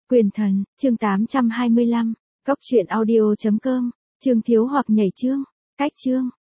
Quyền thần, chương 825, cóc truyện audio.com, chương thiếu hoặc nhảy chương, cách chương.